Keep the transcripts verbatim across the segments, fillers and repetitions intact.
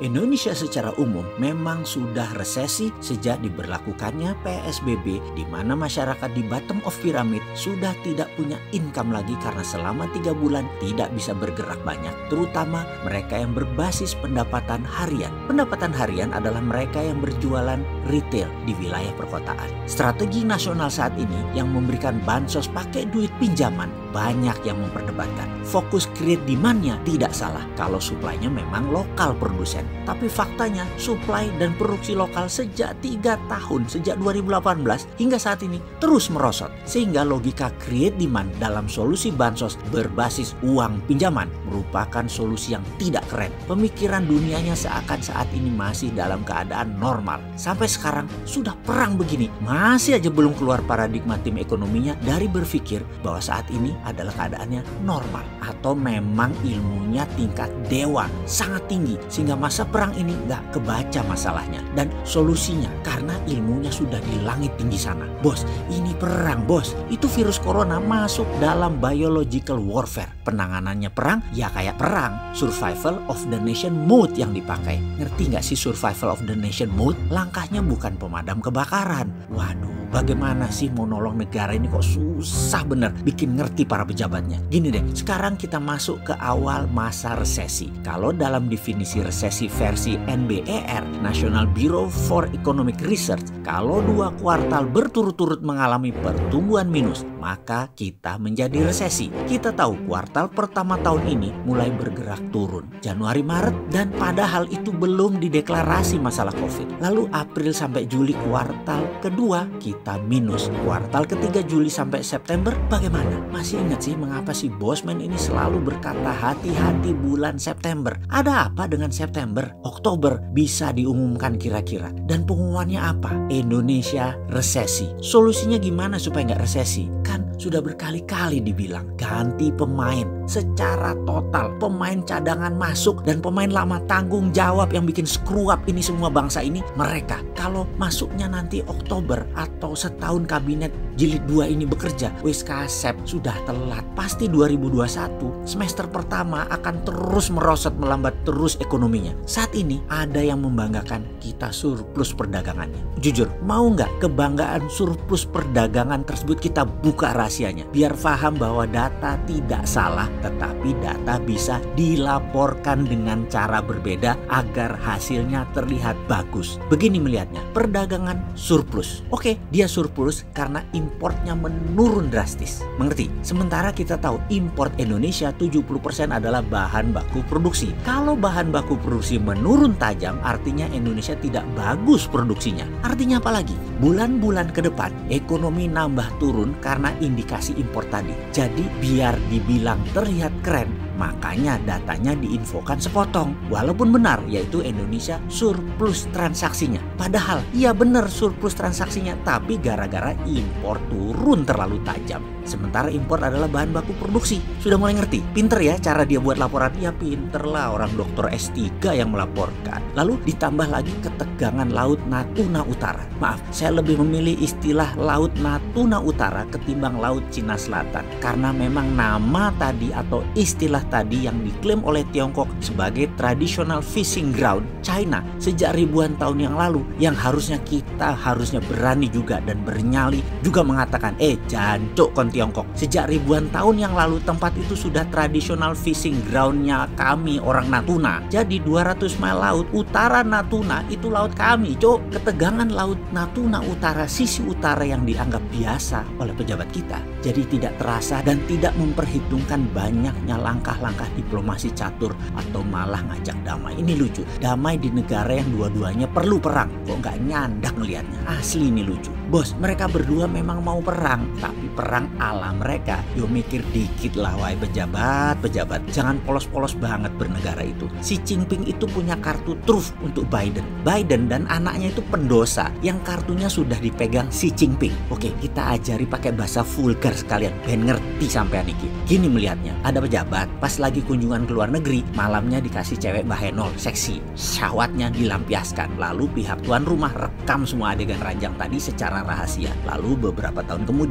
Indonesia secara umum memang sudah resesi sejak diberlakukannya P S B B, di mana masyarakat di bottom of pyramid sudah tidak punya income lagi karena selama tiga bulan tidak bisa bergerak banyak, terutama mereka yang berbasis pendapatan harian. Pendapatan harian adalah mereka yang berjualan retail di wilayah perkotaan. Strategi nasional saat ini yang memberikan bansos pakai duit pinjaman, banyak yang memperdebatkan. Fokus create demand-nya tidak salah kalau supply-nya memang lokal produsen. Tapi faktanya supply dan produksi lokal sejak tiga tahun, sejak dua ribu delapan belas hingga saat ini terus merosot. Sehingga logika create demand dalam solusi bansos berbasis uang pinjaman merupakan solusi yang tidak keren. Pemikiran dunianya seakan saat ini masih dalam keadaan normal. Sampai sekarang sudah perang begini, masih aja belum keluar paradigma tim ekonominya dari berpikir bahwa saat ini adalah keadaannya normal. Atau memang ilmunya tingkat dewa, sangat tinggi, sehingga masa perang ini nggak kebaca masalahnya dan solusinya karena ilmunya sudah di langit tinggi sana. Bos, ini perang bos, itu virus corona masuk dalam biological warfare. Penanganannya perang ya kayak perang, survival of the nation mode yang dipakai. Ngerti nggak sih survival of the nation mode? Langkahnya bukan pemadam kebakaran. Waduh, bagaimana sih mau nolong negara ini kok susah bener bikin ngerti para pejabatnya. Gini deh, sekarang kita masuk ke awal masa resesi. Kalau dalam definisi resesi versi N B E R, National Bureau for Economic Research, kalau dua kuartal berturut-turut mengalami pertumbuhan minus, maka kita menjadi resesi. Kita tahu kuartal pertama tahun ini mulai bergerak turun, Januari Maret, dan padahal itu belum dideklarasi masalah COVID. Lalu April sampai Juli kuartal kedua kita minus. Kuartal ketiga Juli sampai September bagaimana? Masih ingat sih mengapa si Bosman ini selalu berkata hati-hati bulan September? Ada apa dengan September? Oktober bisa diumumkan kira-kira. Dan pengumumannya apa? Indonesia resesi. Solusinya gimana supaya nggak resesi? Kan sudah berkali-kali dibilang ganti pemain secara total. Pemain cadangan masuk dan pemain lama tanggung jawab yang bikin screw up ini semua bangsa ini mereka. Kalau masuknya nanti Oktober atau setahun kabinet jilid dua ini bekerja, wis kasep sudah telat. Pasti dua ribu dua puluh satu semester pertama akan terus merosot melambat terus ekonominya. Saat ini ada yang membanggakan kita surplus perdagangannya. Jujur, mau nggak kebanggaan surplus perdagangan tersebut kita buka rahasianya? Biar paham bahwa data tidak salah, tetapi data bisa dilaporkan dengan cara berbeda agar hasilnya terlihat bagus. Begini melihatnya, perdagangan surplus. Oke, dia surplus karena importnya menurun drastis. Mengerti? Sementara kita tahu import Indonesia tujuh puluh persen adalah bahan baku produksi. Kalau bahan baku produksi menurun tajam, artinya Indonesia tidak bagus produksinya. Artinya apa lagi? Bulan-bulan ke depan ekonomi nambah turun karena indikasi impor tadi. Jadi biar dibilang terlihat keren, makanya datanya diinfokan sepotong. Walaupun benar, yaitu Indonesia surplus transaksinya. Padahal, iya benar surplus transaksinya, tapi gara-gara impor turun terlalu tajam. Sementara impor adalah bahan baku produksi. Sudah mulai ngerti? Pinter ya cara dia buat laporan? Ya pinter lah, orang doktor S tiga yang melaporkan. Lalu ditambah lagi ketegangan Laut Natuna Utara. Maaf, saya lebih memilih istilah Laut Natuna Utara ketimbang Laut Cina Selatan. Karena memang nama tadi atau istilah tadi yang diklaim oleh Tiongkok sebagai traditional fishing ground China sejak ribuan tahun yang lalu, yang harusnya kita harusnya berani juga dan bernyali juga mengatakan, eh jancuk kon Tiongkok, sejak ribuan tahun yang lalu tempat itu sudah traditional fishing groundnya kami orang Natuna. Jadi dua ratus mil laut utara Natuna itu laut kami, cok. Ketegangan Laut Natuna Utara sisi utara yang dianggap biasa oleh pejabat kita, jadi tidak terasa dan tidak memperhitungkan banyaknya langkah-langkah diplomasi catur atau malah ngajak damai. Ini lucu, damai di negara yang dua-duanya perlu perang, kok nggak nyandak ngelihatnya. Asli ini lucu. Bos, mereka berdua memang mau perang, tapi perang ala mereka. Yo mikir dikit lah wahai pejabat-pejabat, jangan polos-polos banget bernegara itu. Si Jinping itu punya kartu truf untuk Biden. Biden dan anaknya itu pendosa yang kartunya sudah dipegang si Jinping. Oke, kita ajari pakai bahasa vulgar sekalian, ben ngerti sampean iki. Gini melihatnya, ada pejabat pas lagi kunjungan ke luar negeri, malamnya dikasih cewek bahenol seksi, syahwatnya dilampiaskan. Lalu pihak tuan rumah rekam semua adegan ranjang tadi secara rahasia. Lalu beberapa tahun kemudian dibocorkan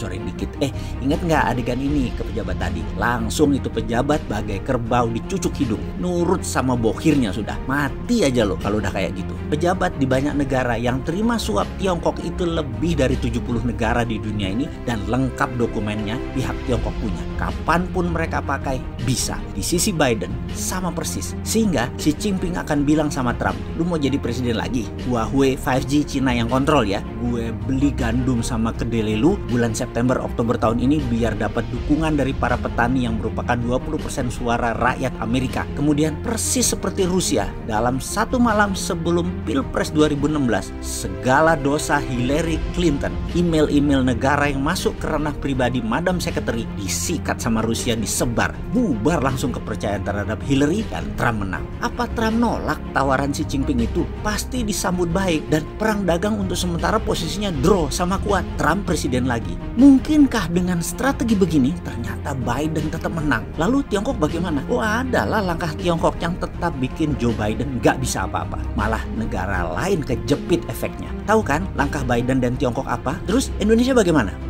bocorin dikit. Eh, ingat nggak adegan ini ke pejabat tadi? Langsung itu pejabat bagai kerbau dicucuk hidung. Nurut sama bohirnya sudah. Mati aja lo kalau udah kayak gitu. Pejabat di banyak negara yang terima suap Tiongkok itu lebih dari tujuh puluh negara di dunia ini, dan lengkap dokumennya pihak Tiongkok punya. Kapanpun mereka pakai, bisa. Di sisi Biden, sama persis. Sehingga Xi Jinping akan bilang sama Trump, lu mau jadi presiden lagi? Huawei lima G Cina yang kontrol ya. Gue beli gandum sama kedelai lu bulan September Oktober tahun ini biar dapat dukungan dari para petani yang merupakan dua puluh persen suara rakyat Amerika. Kemudian persis seperti Rusia, dalam satu malam sebelum Pilpres dua ribu enam belas, segala dosa Hillary Clinton, email-email negara yang masuk ke ranah pribadi Madam Secretary disikat sama Rusia, disebar. Bubar langsung kepercayaan terhadap Hillary dan Trump menang. Apa Trump nolak tawaran Xi Jinping itu? Pasti disambut baik dan perang dagang untuk sementara posisinya draw sama kuat. Trump presiden lagi. Mungkinkah dengan strategi begini ternyata Biden tetap menang? Lalu Tiongkok bagaimana? Oh, adalah langkah Tiongkok yang tetap bikin Joe Biden gak bisa apa-apa. Malah negara lain kejepit efeknya. Tahu kan langkah Biden dan Tiongkok apa? Terus Indonesia bagaimana?